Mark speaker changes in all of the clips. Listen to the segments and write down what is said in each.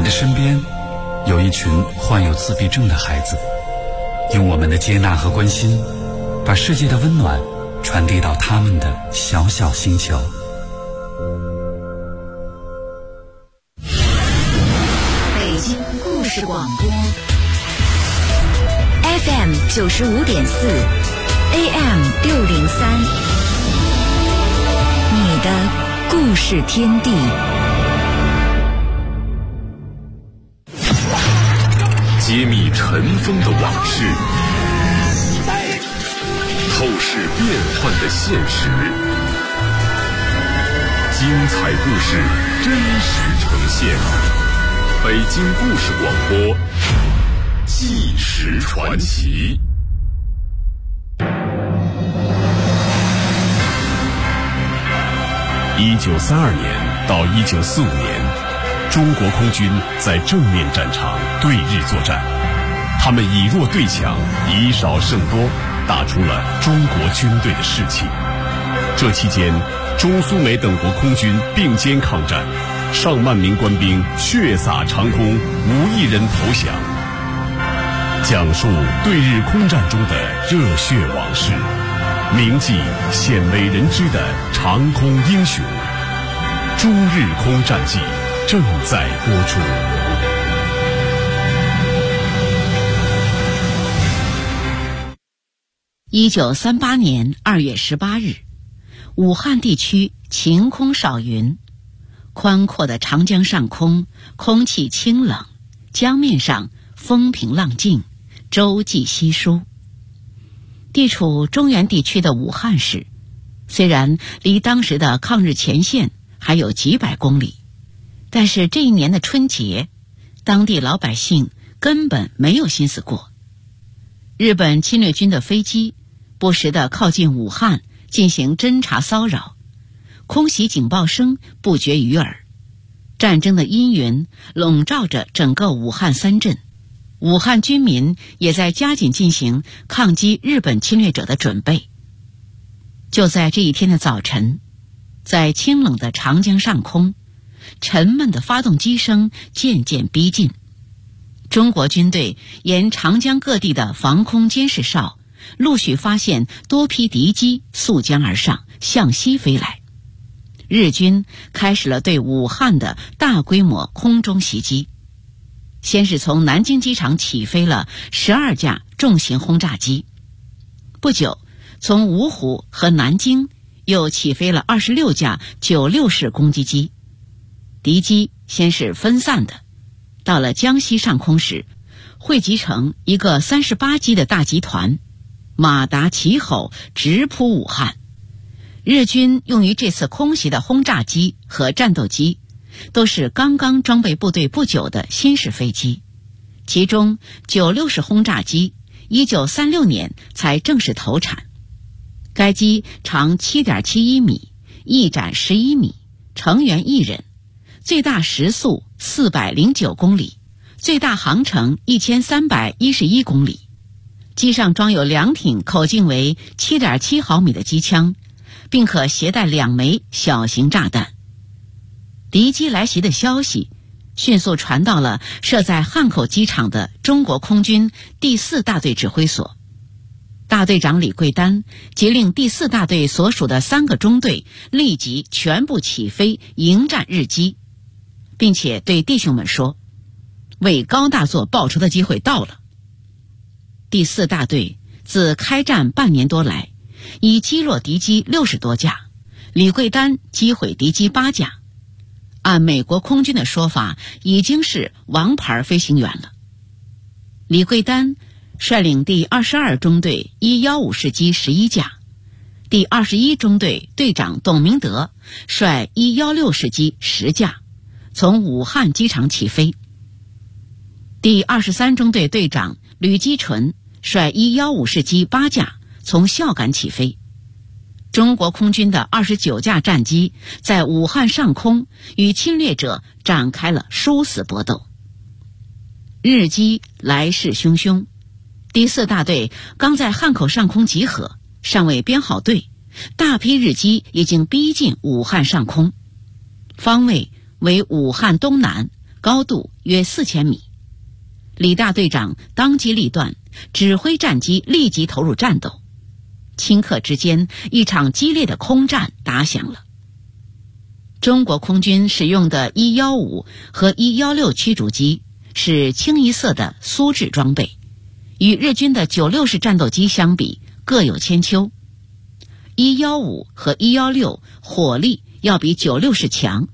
Speaker 1: 的身边有一群患有自闭症的孩子，用我们的接纳和关心，把世界的温暖传递到他们的小小星球。
Speaker 2: 北京故事广播 FM 95.4 AM 603，你的故事天地。
Speaker 3: 揭秘尘封的往事，透视变幻的现实，精彩故事真实呈现。北京故事广播，纪实传奇。1932年到1945年。中国空军在正面战场对日作战，他们以弱对强，以少胜多，打出了中国军队的士气。这期间，中苏美等国空军并肩抗战，上万名官兵血洒长空，无一人投降。讲述对日空战中的热血往事，铭记鲜为人知的长空英雄。中日空战记正在播出。
Speaker 4: 1938年2月18日，武汉地区晴空少云，宽阔的长江上空空气清冷，江面上风平浪静，洲际稀疏。地处中原地区的武汉市，虽然离当时的抗日前线还有几百公里，但是这一年的春节，当地老百姓根本没有心思过。日本侵略军的飞机不时地靠近武汉进行侦察骚扰，空袭警报声不绝于耳。战争的阴云笼罩着整个武汉三镇，武汉军民也在加紧进行抗击日本侵略者的准备。就在这一天的早晨，在清冷的长江上空，沉闷的发动机声渐渐逼近。中国军队沿长江各地的防空监视哨，陆续发现多批敌机溯江而上，向西飞来。日军开始了对武汉的大规模空中袭击。先是从南京机场起飞了12架重型轰炸机，不久从芜湖和南京又起飞了26架96式攻击机。敌机先是分散的，到了江西上空时，汇集成一个38机的大集团，马达齐吼，直扑武汉。日军用于这次空袭的轰炸机和战斗机都是刚刚装备部队不久的新式飞机，其中96式轰炸机1936年才正式投产。该机长 7.71 米，翼展11米，成员1人，最大时速409公里，最大航程1311公里。机上装有2挺口径为 7.7 毫米的机枪，并可携带2枚小型炸弹。敌机来袭的消息迅速传到了设在汉口机场的中国空军第4大队指挥所。大队长李桂丹即令第4大队所属的3个中队立即全部起飞迎战日机，并且对弟兄们说，为高大作报仇的机会到了。第4大队自开战半年多来，已击落敌机60多架，李桂丹击毁敌机8架，按美国空军的说法，已经是王牌飞行员了。李桂丹率领第22中队115式机11架，第21中队队长董明德率116式机10架，从武汉机场起飞。第23中队队长吕基纯率115式机8架，从孝感起飞。中国空军的29架战机在武汉上空与侵略者展开了殊死搏斗。日机来势汹汹，第4大队刚在汉口上空集合，尚未编好队，大批日机已经逼近武汉上空，方位为武汉东南高度约4000米。李大队长当机立断，指挥战机立即投入战斗。顷刻之间，一场激烈的空战打响了。中国空军使用的115和116驱逐机是清一色的苏制装备，与日军的96式战斗机相比各有千秋。115和116火力要比96式强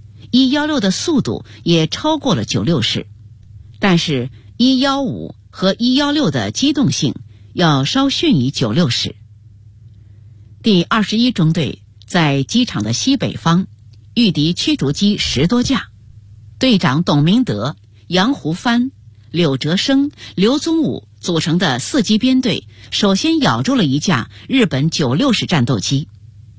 Speaker 4: ，116的速度也超过了96式，但是115和116的机动性要稍逊于96式。第21中队在机场的西北方遇敌驱逐机10多架，队长董明德、杨胡帆、柳哲生、刘宗武组成的4机编队首先咬住了一架日本96式战斗机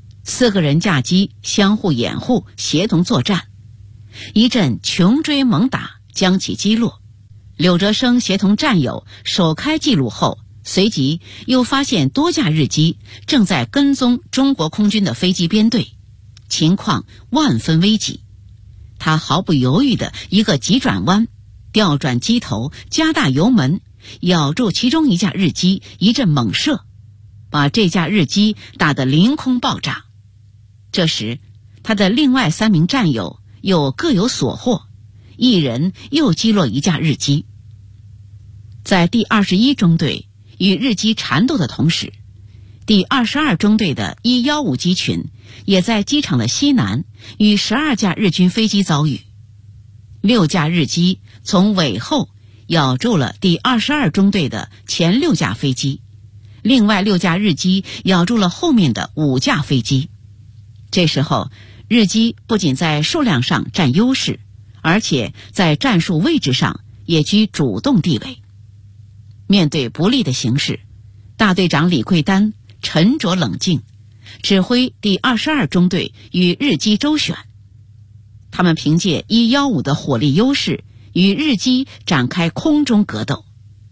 Speaker 4: ，4个人架机相互掩护，协同作战，一阵穷追猛打将其击落。柳哲生协同战友首开记录后，随即又发现多架日机正在跟踪中国空军的飞机编队，情况万分危急。他毫不犹豫的一个急转弯，调转机头，加大油门，咬住其中一架日机，一阵猛射，把这架日机打得凌空爆炸。这时他的另外3名战友又各有所获，一人又击落一架日机。在第21中队与日机缠斗的同时，第22中队的115机群也在机场的西南与12架日军飞机遭遇。6架日机从尾后咬住了第22中队的前6架飞机，另外6架日机咬住了后面的5架飞机。这时候，日机不仅在数量上占优势，而且在战术位置上也居主动地位。面对不利的形势，大队长李桂丹沉着冷静，指挥第22中队与日机周旋。他们凭借115的火力优势与日机展开空中格斗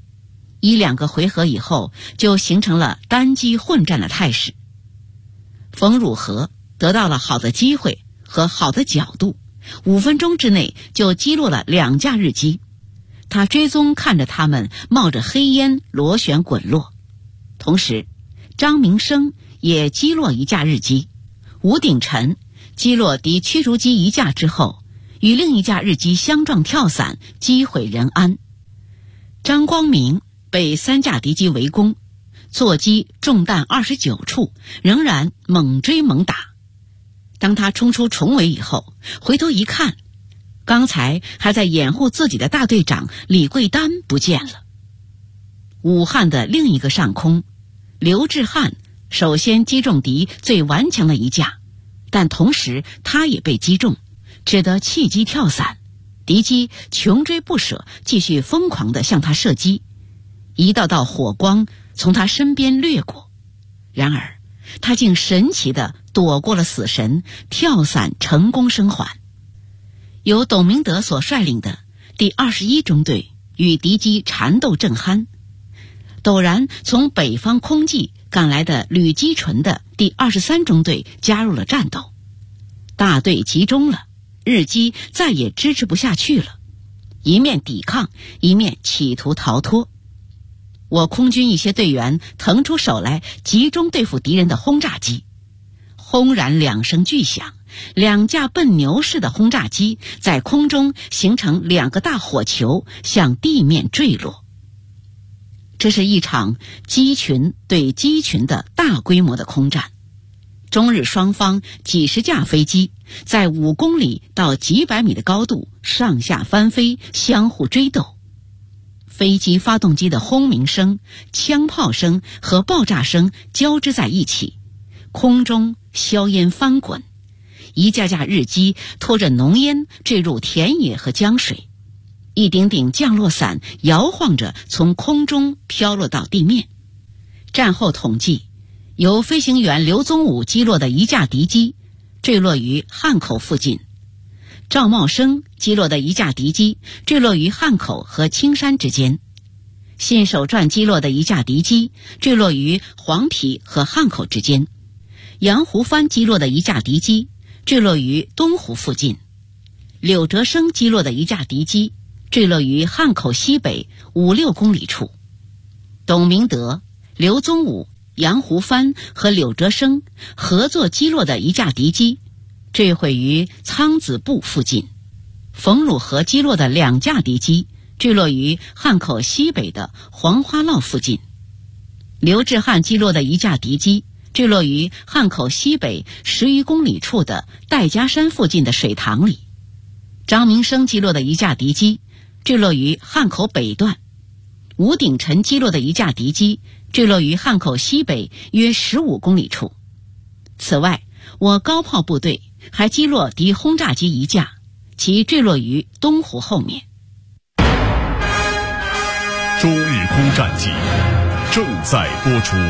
Speaker 4: ，1-2个回合以后就形成了单机混战的态势。冯汝和得到了好的机会和好的角度，5分钟之内就击落了2架日机。他追踪看着他们冒着黑烟螺旋滚落。同时，张明生也击落1架日机，吴鼎臣击落敌驱逐机1架之后，与另1架日机相撞跳伞，击毁仁安。张光明被3架敌机围攻，座机中弹29处，仍然猛追猛打。当他冲出重围以后，回头一看，刚才还在掩护自己的大队长李桂丹不见了。武汉的另一个上空，刘志汉首先击中敌最顽强的1架，但同时他也被击中，只得弃机跳伞。敌机穷追不舍，继续疯狂地向他射击，一道道火光从他身边掠过。然而他竟神奇地躲过了死神，跳伞成功生还。由董明德所率领的第21中队与敌机缠斗正酣，陡然从北方空际赶来的吕基纯的第23中队加入了战斗。大队集中了，日机再也支持不下去了，一面抵抗，一面企图逃脱。我空军一些队员腾出手来，集中对付敌人的轰炸机。轰然2声巨响，2架笨牛式的轰炸机在空中形成2个大火球，向地面坠落。这是一场机群对机群的大规模的空战，中日双方几十架飞机在5公里到几百米的高度上下翻飞，相互追斗。飞机发动机的轰鸣声、枪炮声和爆炸声交织在一起，空中硝烟翻滚，一架架日机拖着浓烟坠入田野和江水，一顶顶降落伞摇晃着从空中飘落到地面。战后统计，由飞行员刘宗武击落的1架敌机坠落于汉口附近，赵茂生击落的1架敌机坠落于汉口和青山之间，信手传击落的1架敌机坠落于黄陂和汉口之间，杨胡帆击落的1架敌机坠落于东湖附近， 柳哲生击落的一架敌机坠落于汉口西北5-6公里处。董明德、刘宗武、杨胡藩和柳哲生合作击落的一架敌机坠毁于苍子埠附近。冯汝和击落的2架敌机坠落于汉口西北的黄花烙附近。刘志汉击落的一架敌机坠落于汉口西北10余公里处的戴家山附近的水塘里。张明生击落的一架敌机坠落于汉口北段。吴鼎臣击落的一架敌机坠落于汉口西北约15公里处。此外，我高炮部队还击落敌轰炸机1架，其坠落于东湖后面。
Speaker 3: 中日空战记正在播出。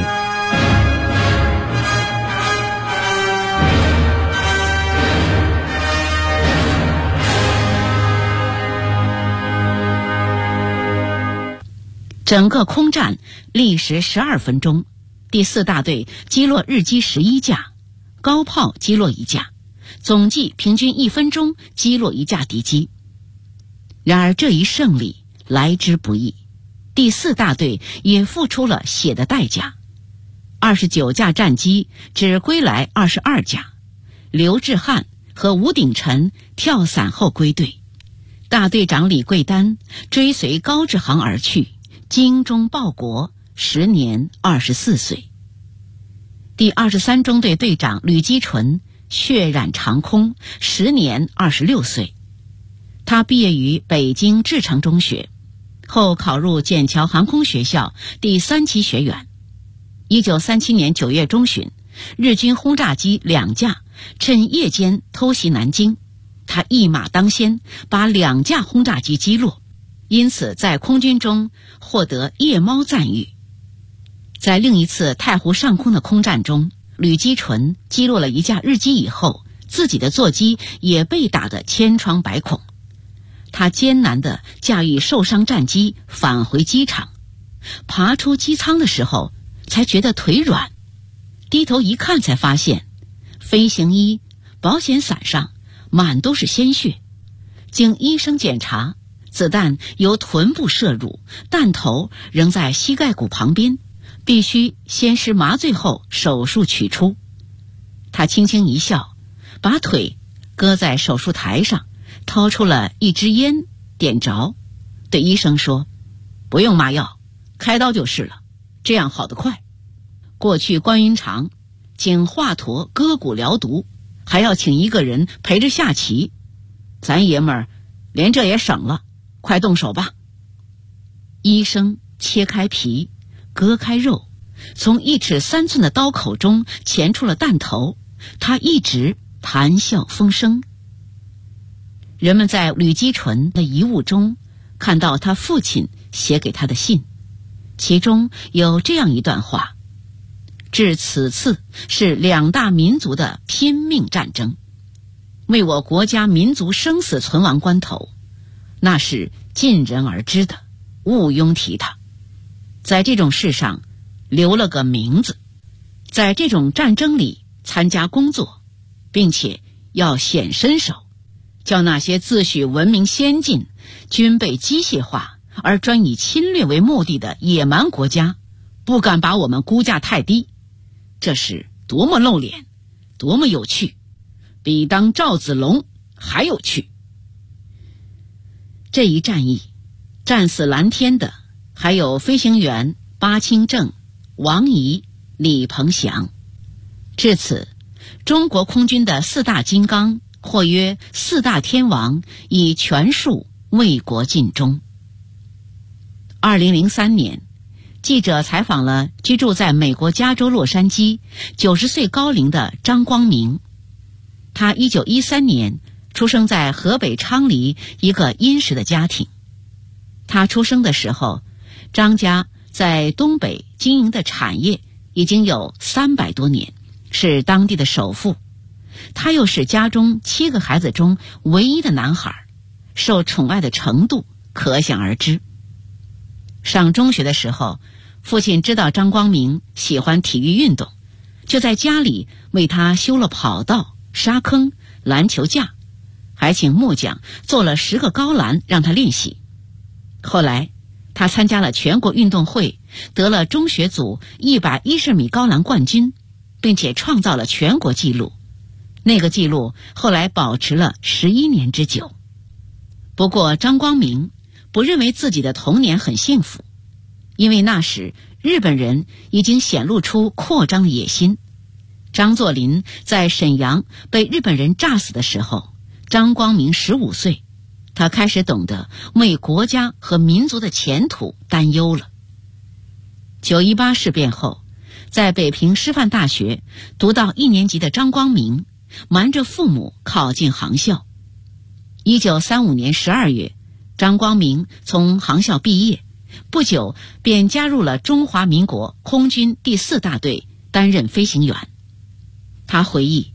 Speaker 4: 整个空战历时12分钟，第4大队击落日机11架，高炮击落1架，总计平均1分钟击落1架敌机。然而这一胜利来之不易，第4大队也付出了血的代价。29架战机只归来22架，刘志汉和吴鼎臣跳伞后归队，大队长李桂丹追随高志航而去，精忠报国，时年24岁。第23中队队长吕基纯血染长空，时年26岁。他毕业于北京志诚中学，后考入笕桥航空学校第3期学员。1937年9月中旬，日军轰炸机2架趁夜间偷袭南京，他一马当先，把2架轰炸机击落，因此在空军中获得夜猫赞誉。在另一次太湖上空的空战中，吕基纯击落了1架日机以后，自己的座机也被打得千疮百孔。他艰难地驾驭受伤战机返回机场，爬出机舱的时候才觉得腿软，低头一看才发现飞行衣、保险伞上满都是鲜血。经医生检查，子弹由臀部射入，弹头仍在膝盖骨旁边，必须先施麻醉后手术取出。他轻轻一笑，把腿搁在手术台上，掏出了一支烟，点着，对医生说：“不用麻药，开刀就是了，这样好得快。过去关云长请华佗割骨疗毒，还要请一个人陪着下棋，咱爷们儿连这也省了，快动手吧。”医生切开皮，割开肉，从1尺3寸的刀口中钳出了弹头，他一直谈笑风生。人们在吕基纯的遗物中看到他父亲写给他的信，其中有这样一段话：至此次是2大民族的拼命战争，为我国家民族生死存亡关头，那是尽人而知的，毋庸提他。在这种事上留了个名字，在这种战争里参加工作，并且要显身手，叫那些自诩文明先进、军备机械化而专以侵略为目的的野蛮国家不敢把我们估价太低。这是多么露脸，多么有趣，比当赵子龙还有趣。这一战役战死蓝天的还有飞行员巴清正、王仪、李鹏翔。至此，中国空军的4大金刚，或曰4大天王，已全数为国尽忠。2003年，记者采访了居住在美国加州洛杉矶90岁高龄的张光明。他1913年出生在河北昌黎一个殷实的家庭。他出生的时候，张家在东北经营的产业已经有300多年，是当地的首富。他又是家中7个孩子中唯一的男孩，受宠爱的程度可想而知。上中学的时候，父亲知道张光明喜欢体育运动，就在家里为他修了跑道、沙坑、篮球架， 还请木匠做了10个高栏让他练习。后来他参加了全国运动会，得了中学组110米高栏冠军，并且创造了全国纪录。那个纪录后来保持了11年之久。不过张光明不认为自己的童年很幸福，因为那时日本人已经显露出扩张的野心。张作霖在沈阳被日本人炸死的时候，张光明15岁，他开始懂得为国家和民族的前途担忧了。9·18事变后，在北平师范大学读到1年级的张光明瞒着父母考进航校。1935年12月，张光明从航校毕业，不久便加入了中华民国空军第4大队，担任飞行员。他回忆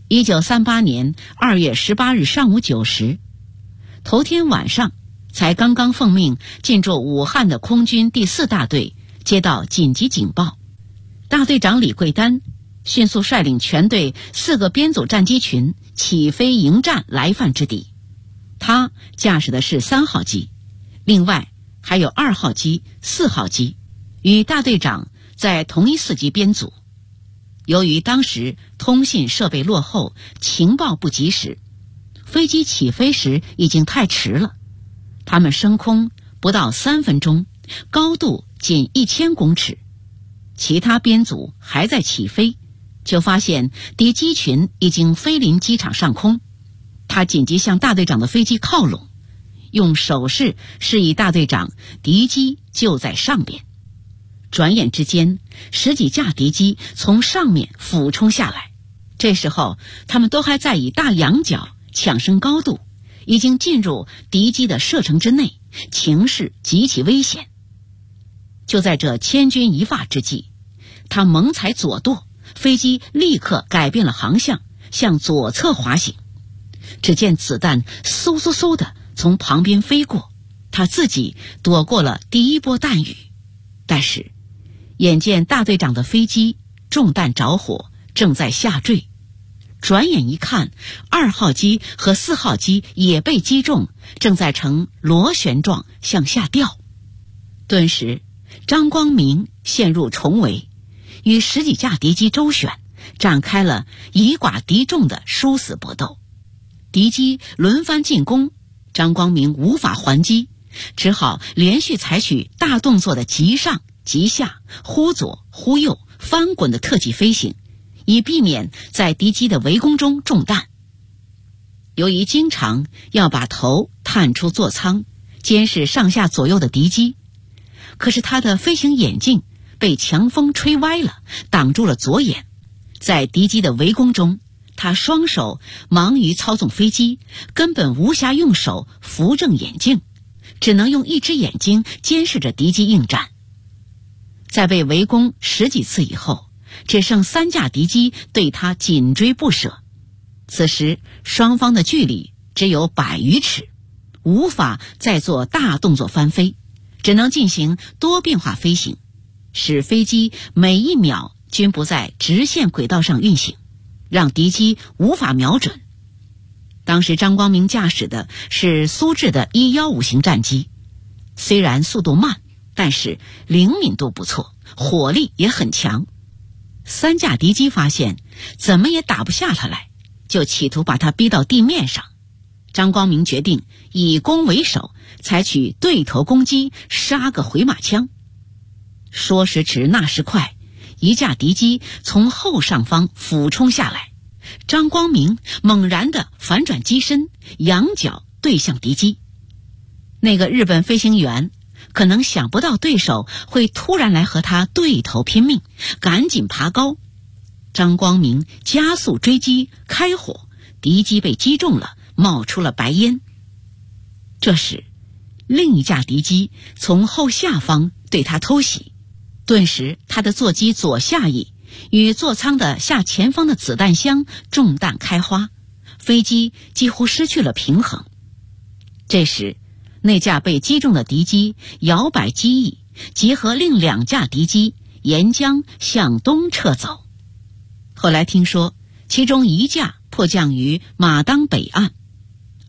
Speaker 4: ，1938年2月18日上午9时，头天晚上才刚刚奉命进驻武汉的空军第4大队接到紧急警报，大队长李桂丹迅速率领全队4个编组战机群起飞迎战来犯之敌。他驾驶的是3号机，另外还有2号机、4号机，与大队长在同一4机编组。由于当时通信设备落后，情报不及时，飞机起飞时已经太迟了。他们升空不到3分钟，高度仅1000公尺，其他编组还在起飞，就发现敌机群已经飞临机场上空。他紧急向大队长的飞机靠拢，用手势示意大队长敌机就在上边。转眼之间，10几架敌机从上面俯冲下来，这时候他们都还在以大仰角抢升高度，已经进入敌机的射程之内，情势极其危险。就在这千钧一发之际，他猛踩左舵，飞机立刻改变了航向，向左侧滑行。只见子弹嗖嗖嗖的从旁边飞过，他自己躲过了第一波弹雨。但是眼见大队长的飞机中弹着火，正在下坠，转眼一看，2号机和4号机也被击中，正在呈螺旋状向下掉。顿时张光明陷入重围，与10几架敌机周旋，展开了以寡敌众的殊死搏斗。敌机轮番进攻，张光明无法还击，只好连续采取大动作的急上急下、忽左忽右、翻滚的特技飞行，以避免在敌机的围攻中中弹。由于经常要把头探出座舱，监视上下左右的敌机，可是他的飞行眼镜被强风吹歪了，挡住了左眼。在敌机的围攻中，他双手忙于操纵飞机，根本无暇用手扶正眼镜，只能用一只眼睛监视着敌机应战。在被围攻10几次以后，只剩3架敌机对他紧追不舍。此时双方的距离只有100余尺，无法再做大动作翻飞，只能进行多变化飞行，使飞机每1秒均不在直线轨道上运行，让敌机无法瞄准。当时张光明驾驶的是苏制的115型战机，虽然速度慢，但是灵敏度不错，火力也很强。3架敌机发现怎么也打不下他来，就企图把他逼到地面上。张光明决定以攻为守，采取对头攻击，杀个回马枪。说时迟那时快，一架敌机从后上方俯冲下来，张光明猛然地反转机身，仰角对向敌机。那个日本飞行员可能想不到对手会突然来和他对头拼命，赶紧爬高。张光明加速追击，开火，敌机被击中了，冒出了白烟。这时另一架敌机从后下方对他偷袭，顿时他的座机左下翼与座舱的下前方的子弹箱中弹开花，飞机几乎失去了平衡。这时那架被击中的敌机摇摆机翼，结合另2架敌机沿江向东撤走。后来听说其中1架迫降于马当北岸。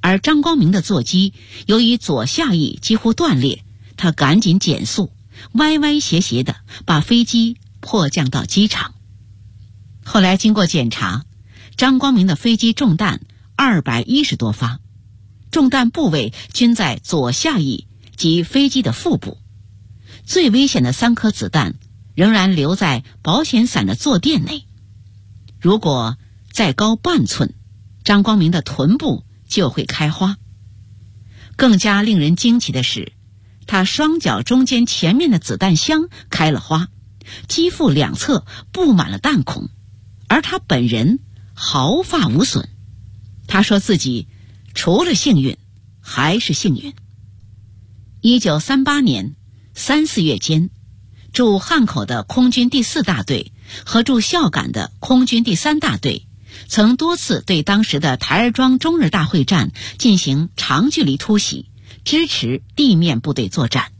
Speaker 4: 而张光明的座机由于左下翼几乎断裂，他赶紧减速，歪歪斜斜地把飞机迫降到机场。后来经过检查，张光明的飞机中弹210多发，中弹部位均在左下翼及飞机的腹部。最危险的3颗子弹仍然留在保险伞的坐垫内。如果再高半寸，张光明的臀部就会开花。更加令人惊奇的是，他双脚中间前面的子弹箱开了花，机腹两侧布满了弹孔，而他本人毫发无损。他说自己除了幸运还是幸运。1938年3、4月间，驻汉口的空军第4大队和驻孝感的空军第3大队曾多次对当时的台儿庄中日大会战进行长距离突袭，支持地面部队作战。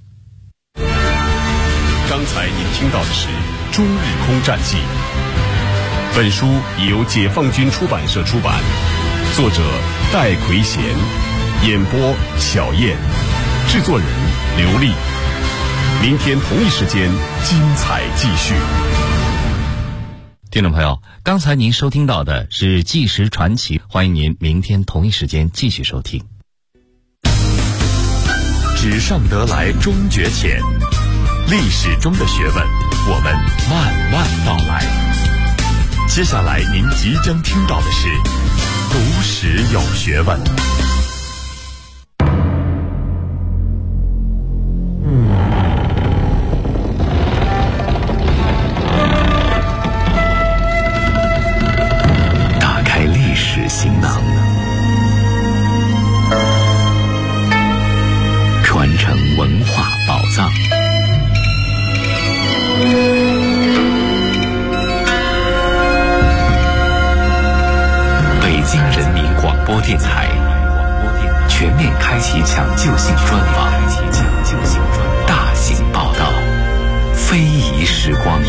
Speaker 3: 刚才您听到的是《中日空战记》，本书已由解放军出版社出版，作者戴奎贤，演播小燕，制作人刘丽。明天同一时间精彩继续。
Speaker 5: 听众朋友，刚才您收听到的是《纪实传奇》，欢迎您明天同一时间继续收听。
Speaker 6: 纸上得来终觉浅，历史中的学问，我们慢慢道来。接下来您即将听到的是读史有学问。打开历史行囊，传承文化宝藏。北京人民广播电台全面开启抢救性专访，大型报道，非遗时光。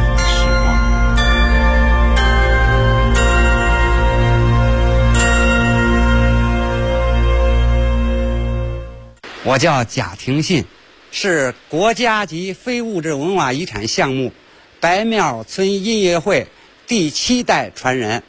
Speaker 7: 我叫贾廷信，是国家级非物质文化遗产项目白庙村音乐会第7代传人。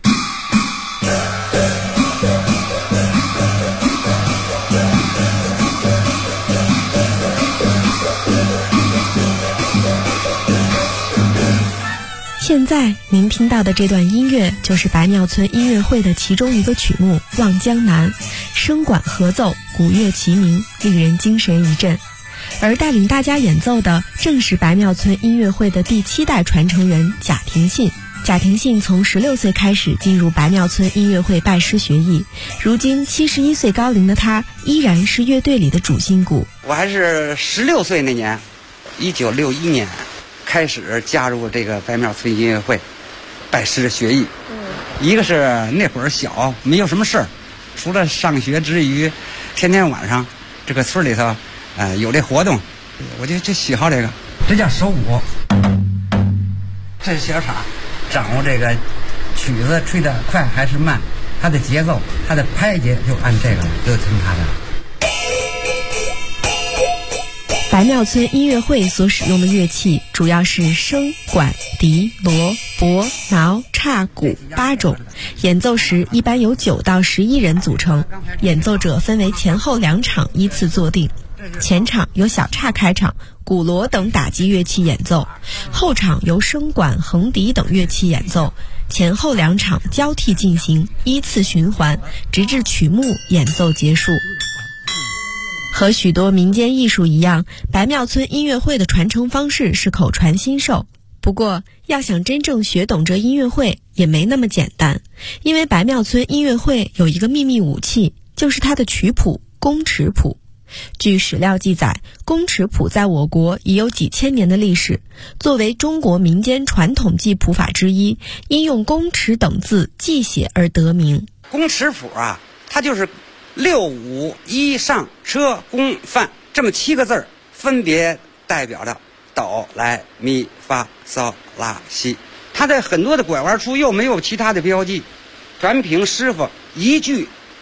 Speaker 8: 现在您听到的这段音乐就是白庙村音乐会的其中一个曲目《望江南》，声管合奏，鼓乐齐鸣，令人精神一振。而带领大家演奏的正是白庙村音乐会的第7代传承人贾廷信。贾廷信从16岁开始进入白庙村音乐会拜师学艺，如今71岁高龄的他依然是乐队里的主心骨。
Speaker 7: 我还是16岁那年，1961年开始加入这个白庙村音乐会，拜师学艺。一个是那会儿小，没有什么事儿，除了上学之余，天天晚上这个村里头，有这活动，我就喜好这个。这叫手鼓，这是小叉，掌握这个曲子吹得快还是慢，它的节奏，它的拍节就按这个，就听它的。
Speaker 8: 白庙村音乐会所使用的乐器主要是笙、管、笛、锣、钹、挠、叉、鼓8种，演奏时一般由9到11人组成，演奏者分为前后2场依次坐定。前场由小叉开场，鼓锣等打击乐器演奏，后场由笙管、横笛等乐器演奏，前后2场交替进行，依次循环，直至曲目演奏结束。和许多民间艺术一样，白庙村音乐会的传承方式是口传心授。不过，要想真正学懂这音乐会也没那么简单，因为白庙村音乐会有一个秘密武器，就是它的曲谱宫尺谱。据史料记载，宫尺谱在我国已有几千年的历史，作为中国民间传统记谱法之一，因用宫尺等字记写而得名。
Speaker 7: 宫尺谱啊，它就是6、5、1上车宫范这么7个字，分别代表着哆来咪发嗦拉西。它在很多的拐弯处又没有其他的标记，全凭师傅一句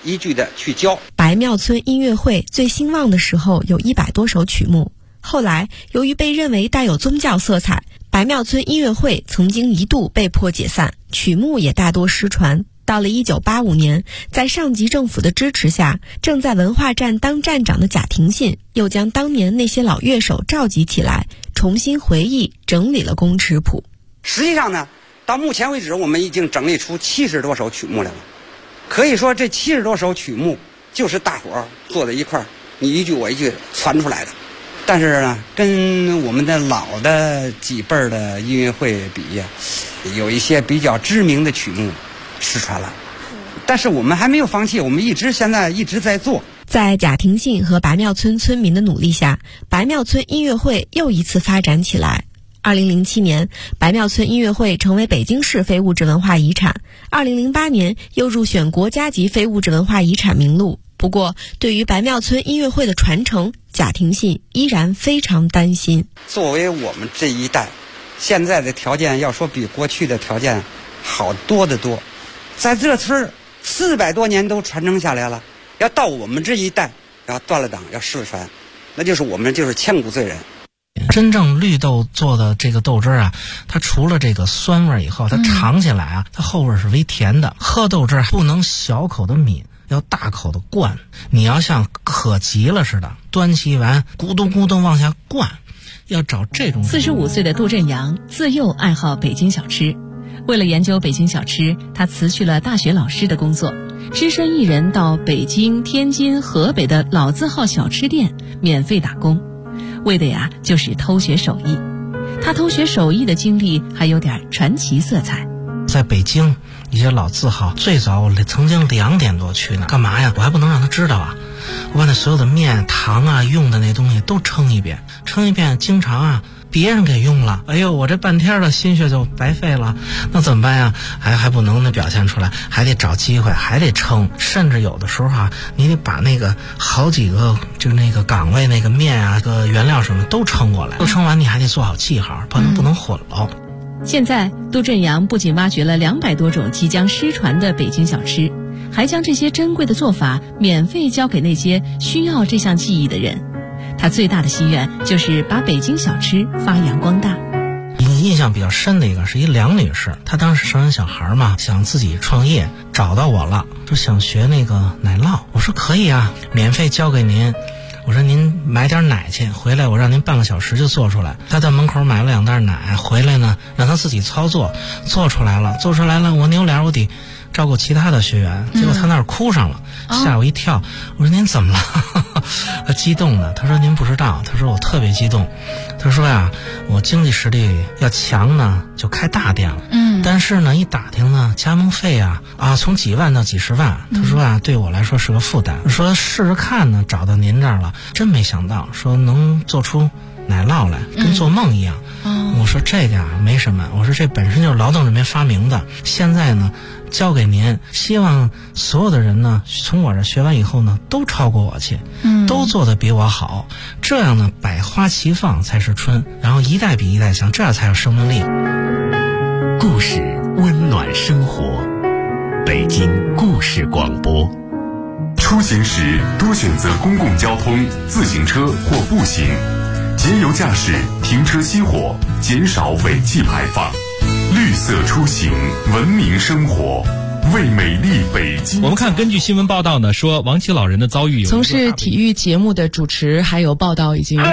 Speaker 7: 一句的去教。
Speaker 8: 白庙村音乐会最兴旺的时候有100多首曲目，后来由于被认为带有宗教色彩，白庙村音乐会曾经一度被迫解散，曲目也大多失传。到了1985年，在上级政府的支持下，正在文化站当站长的贾廷信又将当年那些老乐手召集起来，重新回忆整理了工尺谱。
Speaker 7: 实际上呢，到目前为止我们已经整理出70多首曲目来了。可以说这70多首曲目就是大伙儿坐在一块儿，你一句我一句传出来的。但是呢，跟我们的老的几辈儿的音乐会比呀，有一些比较知名的曲目失传了。但是我们还没有放弃，我们现在一直在做。
Speaker 8: 在贾廷信和白庙村村民的努力下，白庙村音乐会又一次发展起来。2007年，白庙村音乐会成为北京市非物质文化遗产。2008年又入选国家级非物质文化遗产名录。不过，对于白庙村音乐会的传承，贾廷信依然非常担心。
Speaker 7: 作为我们这一代，现在的条件要说比过去的条件好多得多。在这村400多年都传承下来了，要到我们这一代要断了档，要失传，那就是我们就是千古罪人。
Speaker 9: 真正绿豆做的这个豆汁啊，它除了这个酸味以后，它尝起来啊，它后味是微甜的。喝豆汁不能小口的抿，要大口的灌。你要像渴急了似的，端起碗咕咚咕咚往下灌，要找这种。
Speaker 4: 45岁的杜振阳自幼爱好北京小吃，为了研究北京小吃，他辞去了大学老师的工作，只身一人到北京、天津、河北的老字号小吃店免费打工，为的呀就是偷学手艺。他偷学手艺的经历还有点传奇色彩。
Speaker 9: 在北京一些老字号，最早我曾经2点多去呢，干嘛呀？我还不能让他知道啊！我把那所有的面、糖啊、用的那东西都称一遍，经常啊别人给用了，哎呦，我这半天的心血就白费了，那怎么办呀？还不能那表现出来，还得找机会，还得称，甚至有的时候啊，你得把那个好几个就那个岗位那个面啊、个原料什么都称过来，都称完你还得做好记号，不能混了。
Speaker 4: 现在杜振阳不仅挖掘了200多种即将失传的北京小吃，还将这些珍贵的做法免费教给那些需要这项技艺的人。他最大的心愿就是把北京小吃发扬光大。
Speaker 9: 印象比较深的一个是一梁女士，她当时生完小孩嘛，想自己创业，找到我了，说想学那个奶酪。我说可以啊，免费教给您。我说您买点奶去，回来我让您半个小时就做出来。他在门口买了2袋奶，回来呢让他自己操作，做出来了，我扭脸我得照顾其他的学员，结果他那儿哭上了，吓我一跳。我说您怎么了？他激动的，他说您不知道，他说我特别激动，他说呀，我经济实力要强呢就开大店了，但是呢一打听呢加盟费啊从几万到几十万，他说啊对我来说是个负担，说试试看呢，找到您这儿了，真没想到说能做出奶酪来，跟做梦一样。我说这个没什么，我说这本身就是劳动人民发明的，现在呢交给您，希望所有的人呢从我这学完以后呢都超过我去，都做得比我好，这样呢百花齐放才是春，然后一代比一代强，这样才有生命力。
Speaker 6: 故事温暖生活，北京故事广播。出行时多选择公共交通、自行车或步行，节油驾驶，停车熄火，减少尾气排放。绿色出行，文明生活，为美丽北京。
Speaker 10: 我们看，根据新闻报道呢，说亡妻老人的遭遇有
Speaker 11: 从事体育节目的主持还有报道已经